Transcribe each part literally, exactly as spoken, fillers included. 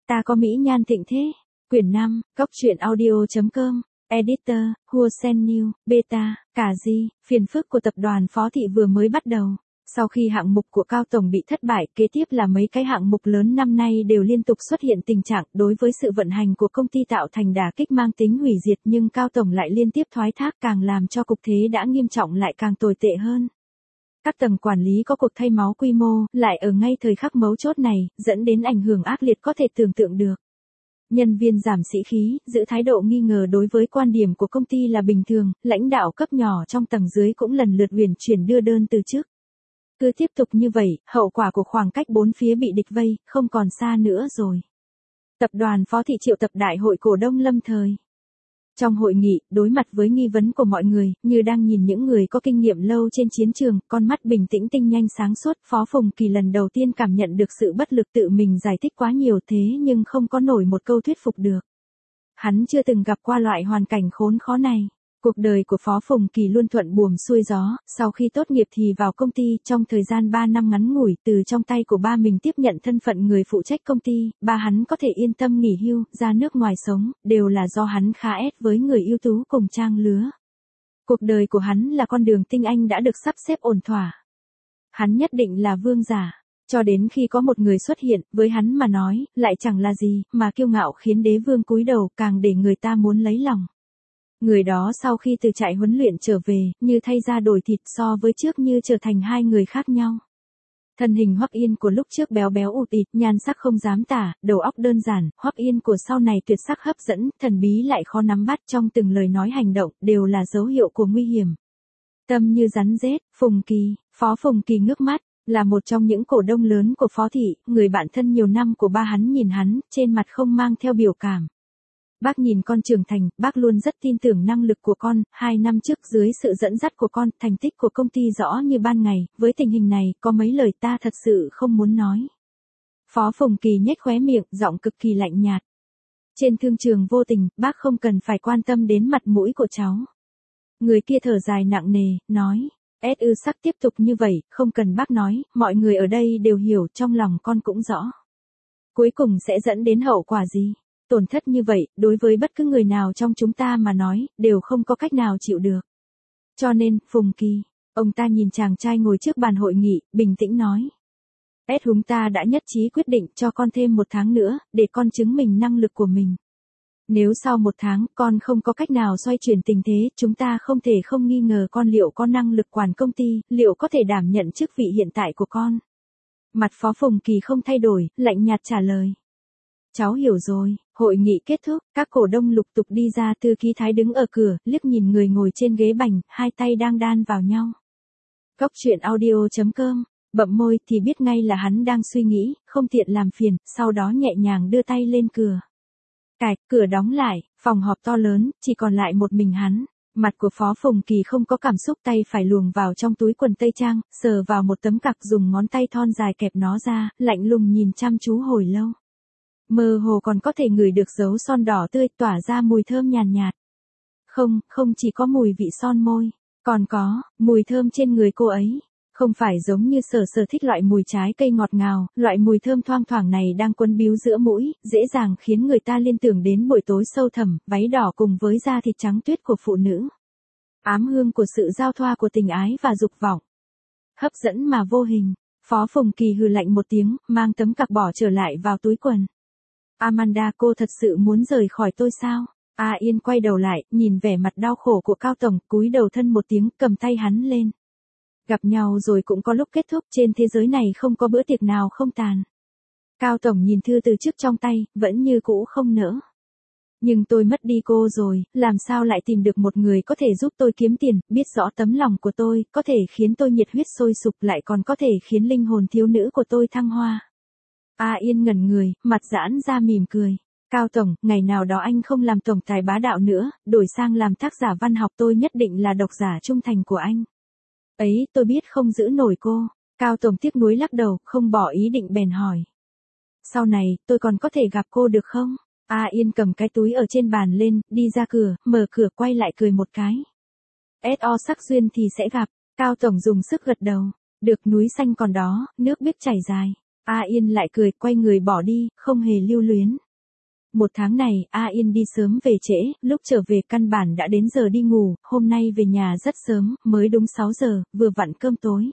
Ta có mỹ nhan thịnh thế. Quyển năm, Cốc truyện audio chấm com. Editor, Huosen New, Beta, cả gì, phiền phức của tập đoàn Phó Thị vừa mới bắt đầu. Sau khi hạng mục của Cao Tổng bị thất bại, kế tiếp là mấy cái hạng mục lớn năm nay đều liên tục xuất hiện tình trạng đối với sự vận hành của công ty tạo thành đả kích mang tính hủy diệt, nhưng Cao Tổng lại liên tiếp thoái thác, càng làm cho cục thế đã nghiêm trọng lại càng tồi tệ hơn. Các tầng quản lý có cuộc thay máu quy mô, lại ở ngay thời khắc mấu chốt này, dẫn đến ảnh hưởng ác liệt có thể tưởng tượng được. Nhân viên giảm sĩ khí, giữ thái độ nghi ngờ đối với quan điểm của công ty là bình thường, lãnh đạo cấp nhỏ trong tầng dưới cũng lần lượt huyền chuyển đưa đơn từ chức. Cứ tiếp tục như vậy, hậu quả của khoảng cách bốn phía bị địch vây, không còn xa nữa rồi. Tập đoàn Phó Thị triệu tập đại hội cổ đông lâm thời. Trong hội nghị, đối mặt với nghi vấn của mọi người, như đang nhìn những người có kinh nghiệm lâu trên chiến trường, con mắt bình tĩnh tinh nhanh sáng suốt, Phó Phùng Kỳ lần đầu tiên cảm nhận được sự bất lực, tự mình giải thích quá nhiều thế nhưng không có nổi một câu thuyết phục được. Hắn chưa từng gặp qua loại hoàn cảnh khốn khó này. Cuộc đời của Phó Phùng Kỳ luôn thuận buồm xuôi gió, sau khi tốt nghiệp thì vào công ty, trong thời gian ba năm ngắn ngủi, từ trong tay của ba mình tiếp nhận thân phận người phụ trách công ty, ba hắn có thể yên tâm nghỉ hưu, ra nước ngoài sống, đều là do hắn khá ép với người ưu tú cùng trang lứa. Cuộc đời của hắn là con đường tinh anh đã được sắp xếp ổn thỏa. Hắn nhất định là vương giả. Cho đến khi có một người xuất hiện, với hắn mà nói, lại chẳng là gì, mà kiêu ngạo khiến đế vương cúi đầu, càng để người ta muốn lấy lòng. Người đó sau khi từ trại huấn luyện trở về, như thay da đổi thịt, so với trước như trở thành hai người khác nhau. Thân hình Hoắc Yên của lúc trước béo béo ụt ịt, nhan sắc không dám tả, đầu óc đơn giản, Hoắc Yên của sau này tuyệt sắc hấp dẫn, thần bí lại khó nắm bắt, trong từng lời nói hành động, đều là dấu hiệu của nguy hiểm. Tâm như rắn rết, Phùng Kỳ, Phó Phùng Kỳ ngước mắt, là một trong những cổ đông lớn của Phó Thị, người bạn thân nhiều năm của ba hắn nhìn hắn, trên mặt không mang theo biểu cảm. Bác nhìn con trưởng thành, bác luôn rất tin tưởng năng lực của con, hai năm trước dưới sự dẫn dắt của con, thành tích của công ty rõ như ban ngày, với tình hình này, có mấy lời ta thật sự không muốn nói. Phó Phùng Kỳ nhếch khóe miệng, giọng cực kỳ lạnh nhạt. Trên thương trường vô tình, bác không cần phải quan tâm đến mặt mũi của cháu. Người kia thở dài nặng nề, nói, ét ư sắc tiếp tục như vậy, không cần bác nói, mọi người ở đây đều hiểu, trong lòng con cũng rõ. Cuối cùng sẽ dẫn đến hậu quả gì? Tổn thất như vậy, đối với bất cứ người nào trong chúng ta mà nói, đều không có cách nào chịu được. Cho nên, Phùng Kỳ, ông ta nhìn chàng trai ngồi trước bàn hội nghị, bình tĩnh nói. Ed chúng ta đã nhất trí quyết định cho con thêm một tháng nữa, để con chứng minh năng lực của mình. Nếu sau một tháng, con không có cách nào xoay chuyển tình thế, chúng ta không thể không nghi ngờ con liệu có năng lực quản công ty, liệu có thể đảm nhận chức vị hiện tại của con. Mặt Phó Phùng Kỳ không thay đổi, lạnh nhạt trả lời. Cháu hiểu rồi. Hội nghị kết thúc, các cổ đông lục tục đi ra, Thư ký Thái đứng ở cửa, liếc nhìn người ngồi trên ghế bành, hai tay đang đan vào nhau. Cốc truyện audio chấm com, bậm môi thì biết ngay là hắn đang suy nghĩ, không tiện làm phiền, sau đó nhẹ nhàng đưa tay lên cửa. Cạch, cửa đóng lại, phòng họp to lớn, chỉ còn lại một mình hắn. Mặt của Phó Phùng Kỳ không có cảm xúc, tay phải luồn vào trong túi quần tây trang, sờ vào một tấm cặc, dùng ngón tay thon dài kẹp nó ra, lạnh lùng nhìn chăm chú hồi lâu. Mơ hồ còn có thể ngửi được dấu son đỏ tươi tỏa ra mùi thơm nhàn nhạt, nhạt. Không, không chỉ có mùi vị son môi, còn có mùi thơm trên người cô ấy. Không phải giống như Sở Sở thích loại mùi trái cây ngọt ngào, loại mùi thơm thoang thoảng này đang quấn bíu giữa mũi, dễ dàng khiến người ta liên tưởng đến buổi tối sâu thẳm, váy đỏ cùng với da thịt trắng tuyết của phụ nữ. Ám hương của sự giao thoa của tình ái và dục vọng. Hấp dẫn mà vô hình. Phó Phùng Kỳ hừ lạnh một tiếng, mang tấm cặc bỏ trở lại vào túi quần. Amanda, cô thật sự muốn rời khỏi tôi sao? A Yên quay đầu lại, nhìn vẻ mặt đau khổ của Cao Tổng, cúi đầu thân một tiếng, cầm tay hắn lên. Gặp nhau rồi cũng có lúc kết thúc, trên thế giới này không có bữa tiệc nào không tàn. Cao Tổng nhìn thư từ chức trong tay, vẫn như cũ không nỡ. Nhưng tôi mất đi cô rồi, làm sao lại tìm được một người có thể giúp tôi kiếm tiền, biết rõ tấm lòng của tôi, có thể khiến tôi nhiệt huyết sôi sục, lại còn có thể khiến linh hồn thiếu nữ của tôi thăng hoa. A Yên ngẩn người, mặt giãn ra mỉm cười. Cao Tổng, ngày nào đó anh không làm tổng tài bá đạo nữa, đổi sang làm tác giả văn học, tôi nhất định là độc giả trung thành của anh. Ấy, tôi biết không giữ nổi cô. Cao Tổng tiếc nuối lắc đầu, không bỏ ý định bèn hỏi. Sau này, tôi còn có thể gặp cô được không? A Yên cầm cái túi ở trên bàn lên, đi ra cửa, mở cửa quay lại cười một cái. ét o sắc duyên thì sẽ gặp. Cao Tổng dùng sức gật đầu. Được, núi xanh còn đó, nước biết chảy dài. A Yên lại cười, quay người bỏ đi, không hề lưu luyến. Một tháng này, A Yên đi sớm về trễ, lúc trở về căn bản đã đến giờ đi ngủ, hôm nay về nhà rất sớm, mới đúng sáu giờ, vừa vặn cơm tối.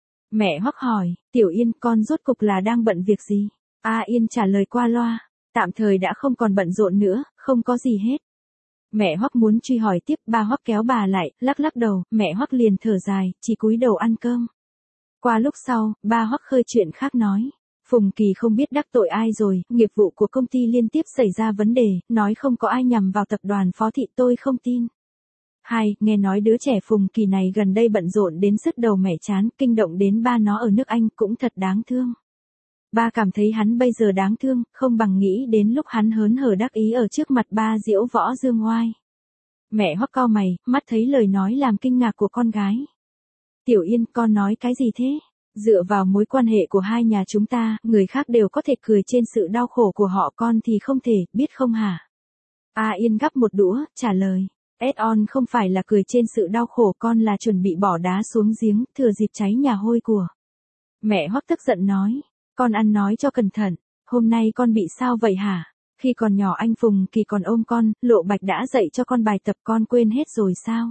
Mẹ Hoắc hỏi, Tiểu Yên, con rốt cục là đang bận việc gì? A Yên trả lời qua loa, tạm thời đã không còn bận rộn nữa, không có gì hết. Mẹ Hoắc muốn truy hỏi tiếp, ba Hoắc kéo bà lại, lắc lắc đầu, mẹ Hoắc liền thở dài, chỉ cúi đầu ăn cơm. Qua lúc sau, ba Hoắc khơi chuyện khác nói. Phùng Kỳ không biết đắc tội ai rồi, nghiệp vụ của công ty liên tiếp xảy ra vấn đề, nói không có ai nhằm vào tập đoàn Phó Thị, tôi không tin. Hai, nghe nói đứa trẻ Phùng Kỳ này gần đây bận rộn đến sứt đầu mẻ chán, kinh động đến ba nó ở nước Anh, cũng thật đáng thương. Ba cảm thấy hắn bây giờ đáng thương, không bằng nghĩ đến lúc hắn hớn hở đắc ý ở trước mặt ba diễu võ dương oai. Mẹ Hoắc cau mày, mắt thấy lời nói làm kinh ngạc của con gái. Tiểu Yên, con nói cái gì thế? Dựa vào mối quan hệ của hai nhà chúng ta, người khác đều có thể cười trên sự đau khổ của họ, con thì không thể, biết không hả? A Yên gắp một đũa, trả lời. Add-on không phải là cười trên sự đau khổ, con là chuẩn bị bỏ đá xuống giếng, thừa dịp cháy nhà hôi của. Mẹ Hoắc tức giận nói. Con ăn nói cho cẩn thận, hôm nay con bị sao vậy hả? Khi còn nhỏ anh Phùng Kỳ còn ôm con, Lộ Bạch đã dạy cho con bài tập, con quên hết rồi sao?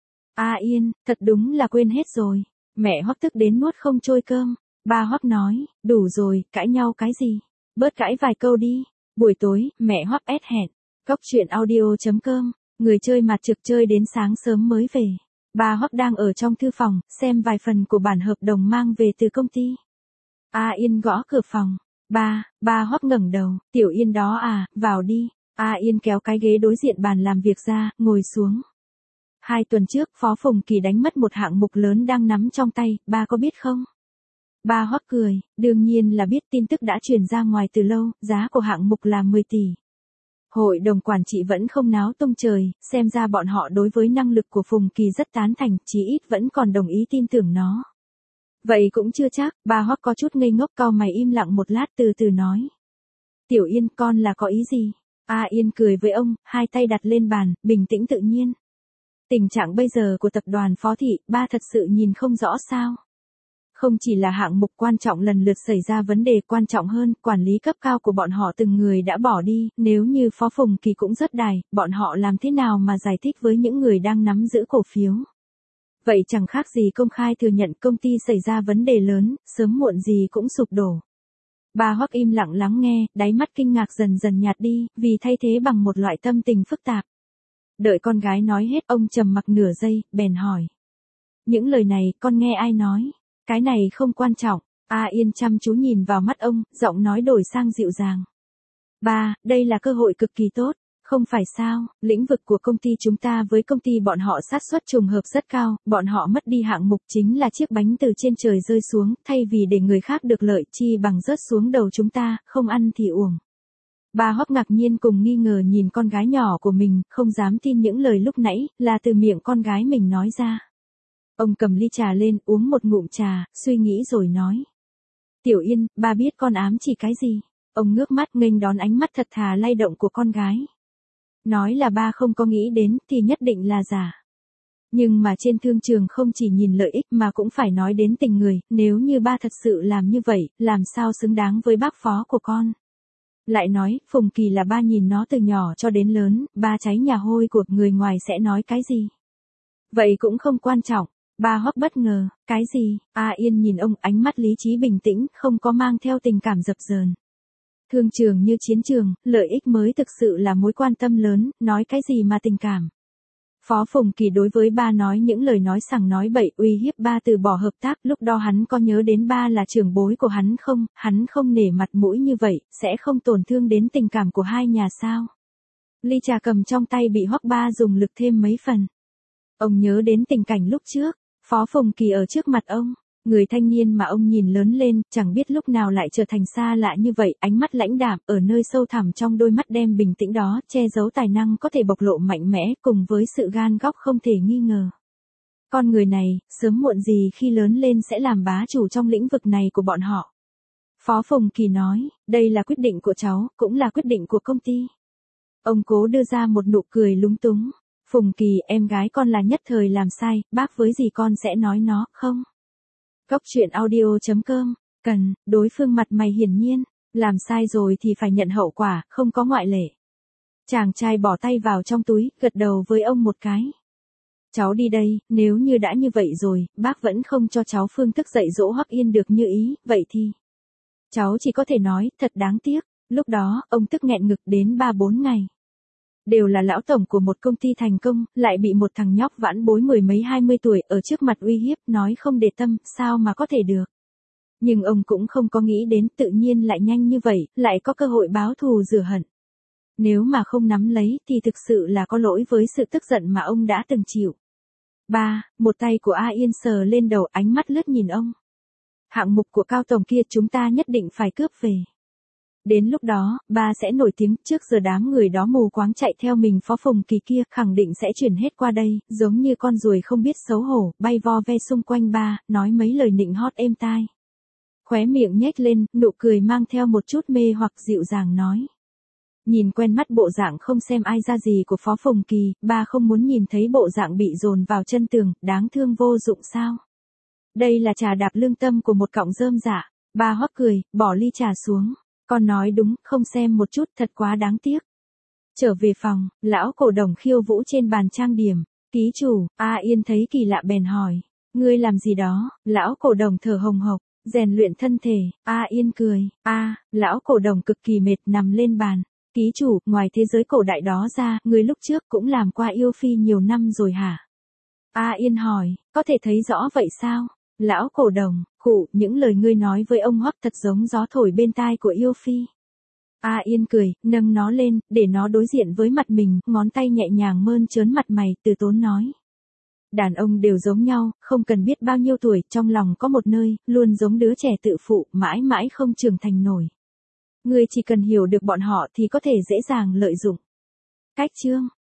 A Yên, thật đúng là quên hết rồi. Mẹ Hoắc tức đến nuốt không trôi cơm. Ba Hoắc nói, đủ rồi, cãi nhau cái gì? Bớt cãi vài câu đi. Buổi tối, mẹ Hoắc ép hẹn. Cóc truyện audio chấm com, người chơi mặt trực chơi đến sáng sớm mới về. Ba Hoắc đang ở trong thư phòng, xem vài phần của bản hợp đồng mang về từ công ty. A Yên gõ cửa phòng. Ba, ba Hoắc ngẩng đầu, Tiểu Yên đó à, vào đi. A Yên kéo cái ghế đối diện bàn làm việc ra, ngồi xuống. Hai tuần trước, Phó Phùng Kỳ đánh mất một hạng mục lớn đang nắm trong tay, ba có biết không? Ba Hoắc cười, đương nhiên là biết, tin tức đã truyền ra ngoài từ lâu, giá của hạng mục là mười tỷ. Hội đồng quản trị vẫn không náo tung trời, xem ra bọn họ đối với năng lực của Phùng Kỳ rất tán thành, chí ít vẫn còn đồng ý tin tưởng nó. Vậy cũng chưa chắc, ba Hoắc có chút ngây ngốc, cau mày im lặng một lát từ từ nói. Tiểu Yên, con là có ý gì? A Yên cười với ông, hai tay đặt lên bàn, bình tĩnh tự nhiên. Tình trạng bây giờ của tập đoàn Phó Thị, ba thật sự nhìn không rõ sao? Không chỉ là hạng mục quan trọng lần lượt xảy ra vấn đề, quan trọng hơn, quản lý cấp cao của bọn họ từng người đã bỏ đi, nếu như Phó Phùng Kỳ cũng rớt đài, bọn họ làm thế nào mà giải thích với những người đang nắm giữ cổ phiếu? Vậy chẳng khác gì công khai thừa nhận công ty xảy ra vấn đề lớn, sớm muộn gì cũng sụp đổ. Ba Hoắc im lặng lắng nghe, đáy mắt kinh ngạc dần dần nhạt đi, vì thay thế bằng một loại tâm tình phức tạp. Đợi con gái nói hết, ông trầm mặc nửa giây, bèn hỏi. Những lời này, con nghe ai nói? Cái này không quan trọng. A Yên chăm chú nhìn vào mắt ông, giọng nói đổi sang dịu dàng. Ba, đây là cơ hội cực kỳ tốt. Không phải sao, lĩnh vực của công ty chúng ta với công ty bọn họ xác suất trùng hợp rất cao, bọn họ mất đi hạng mục chính là chiếc bánh từ trên trời rơi xuống, thay vì để người khác được lợi chi bằng rớt xuống đầu chúng ta, không ăn thì uổng. Ba Hoắc ngạc nhiên cùng nghi ngờ nhìn con gái nhỏ của mình, không dám tin những lời lúc nãy, là từ miệng con gái mình nói ra. Ông cầm ly trà lên, uống một ngụm trà, suy nghĩ rồi nói. Tiểu Yên, ba biết con ám chỉ cái gì? Ông ngước mắt nghênh đón ánh mắt thật thà lay động của con gái. Nói là ba không có nghĩ đến, thì nhất định là giả. Nhưng mà trên thương trường không chỉ nhìn lợi ích mà cũng phải nói đến tình người, nếu như ba thật sự làm như vậy, làm sao xứng đáng với bác phó của con. Lại nói, Phùng Kỳ là ba nhìn nó từ nhỏ cho đến lớn, ba cháy nhà hôi của người ngoài sẽ nói cái gì? Vậy cũng không quan trọng. Ba Hoắc bất ngờ, cái gì? A Yên nhìn ông, ánh mắt lý trí bình tĩnh, không có mang theo tình cảm dập dờn. Thương trường như chiến trường, lợi ích mới thực sự là mối quan tâm lớn, nói cái gì mà tình cảm. Phó Phùng Kỳ đối với ba nói những lời nói sằng nói bậy, uy hiếp ba từ bỏ hợp tác, lúc đó hắn có nhớ đến ba là trưởng bối của hắn không, hắn không nể mặt mũi như vậy, sẽ không tổn thương đến tình cảm của hai nhà sao. Ly trà cầm trong tay bị Hoắc ba dùng lực thêm mấy phần. Ông nhớ đến tình cảnh lúc trước, Phó Phùng Kỳ ở trước mặt ông. Người thanh niên mà ông nhìn lớn lên, chẳng biết lúc nào lại trở thành xa lạ như vậy, ánh mắt lãnh đạm, ở nơi sâu thẳm trong đôi mắt đem bình tĩnh đó, che giấu tài năng có thể bộc lộ mạnh mẽ, cùng với sự gan góc không thể nghi ngờ. Con người này, sớm muộn gì khi lớn lên sẽ làm bá chủ trong lĩnh vực này của bọn họ. Phó Phùng Kỳ nói, đây là quyết định của cháu, cũng là quyết định của công ty. Ông cố đưa ra một nụ cười lúng túng. Phùng Kỳ, em gái con là nhất thời làm sai, bác với gì con sẽ nói nó, không? Cóc truyện audio chấm com Cần, đối phương mặt mày hiển nhiên, làm sai rồi thì phải nhận hậu quả, không có ngoại lệ. Chàng trai bỏ tay vào trong túi, gật đầu với ông một cái. Cháu đi đây, nếu như đã như vậy rồi, bác vẫn không cho cháu phương thức dạy dỗ Hoắc Yên được như ý, vậy thì... Cháu chỉ có thể nói, thật đáng tiếc, lúc đó, ông tức nghẹn ngực đến ba bốn ngày. Đều là lão tổng của một công ty thành công, lại bị một thằng nhóc vãn bối mười mấy hai mươi tuổi ở trước mặt uy hiếp, nói không để tâm, sao mà có thể được. Nhưng ông cũng không có nghĩ đến tự nhiên lại nhanh như vậy, lại có cơ hội báo thù rửa hận. Nếu mà không nắm lấy thì thực sự là có lỗi với sự tức giận mà ông đã từng chịu. Ba, một tay của A Yên sờ lên đầu, ánh mắt lướt nhìn ông. Hạng mục của Cao tổng kia chúng ta nhất định phải cướp về. Đến lúc đó, ba sẽ nổi tiếng, trước giờ đám người đó mù quáng chạy theo mình Phó Phùng Kỳ kia, khẳng định sẽ chuyển hết qua đây, giống như con ruồi không biết xấu hổ, bay vo ve xung quanh ba, nói mấy lời nịnh hót êm tai. Khóe miệng nhếch lên, nụ cười mang theo một chút mê hoặc dịu dàng nói. Nhìn quen mắt bộ dạng không xem ai ra gì của Phó Phùng Kỳ, ba không muốn nhìn thấy bộ dạng bị dồn vào chân tường, đáng thương vô dụng sao. Đây là trà đạp lương tâm của một cọng rơm dạ. Ba hoắc cười, bỏ ly trà xuống. Con nói đúng, không xem một chút, thật quá đáng tiếc. Trở về phòng, lão cổ đồng khiêu vũ trên bàn trang điểm. Ký chủ, A Yên thấy kỳ lạ bèn hỏi. Ngươi làm gì đó? Lão cổ đồng thở hồng hộc, rèn luyện thân thể. A Yên cười. A, lão cổ đồng cực kỳ mệt nằm lên bàn. Ký chủ, ngoài thế giới cổ đại đó ra, ngươi lúc trước cũng làm qua yêu phi nhiều năm rồi hả? A Yên hỏi, có thể thấy rõ vậy sao? Lão cổ đồng, khụ, những lời ngươi nói với ông Hoắc thật giống gió thổi bên tai của yêu phi. A Yên cười, nâng nó lên, để nó đối diện với mặt mình, ngón tay nhẹ nhàng mơn trớn mặt mày, từ tốn nói. Đàn ông đều giống nhau, không cần biết bao nhiêu tuổi, trong lòng có một nơi, luôn giống đứa trẻ tự phụ, mãi mãi không trưởng thành nổi. Ngươi chỉ cần hiểu được bọn họ thì có thể dễ dàng lợi dụng. Cách chương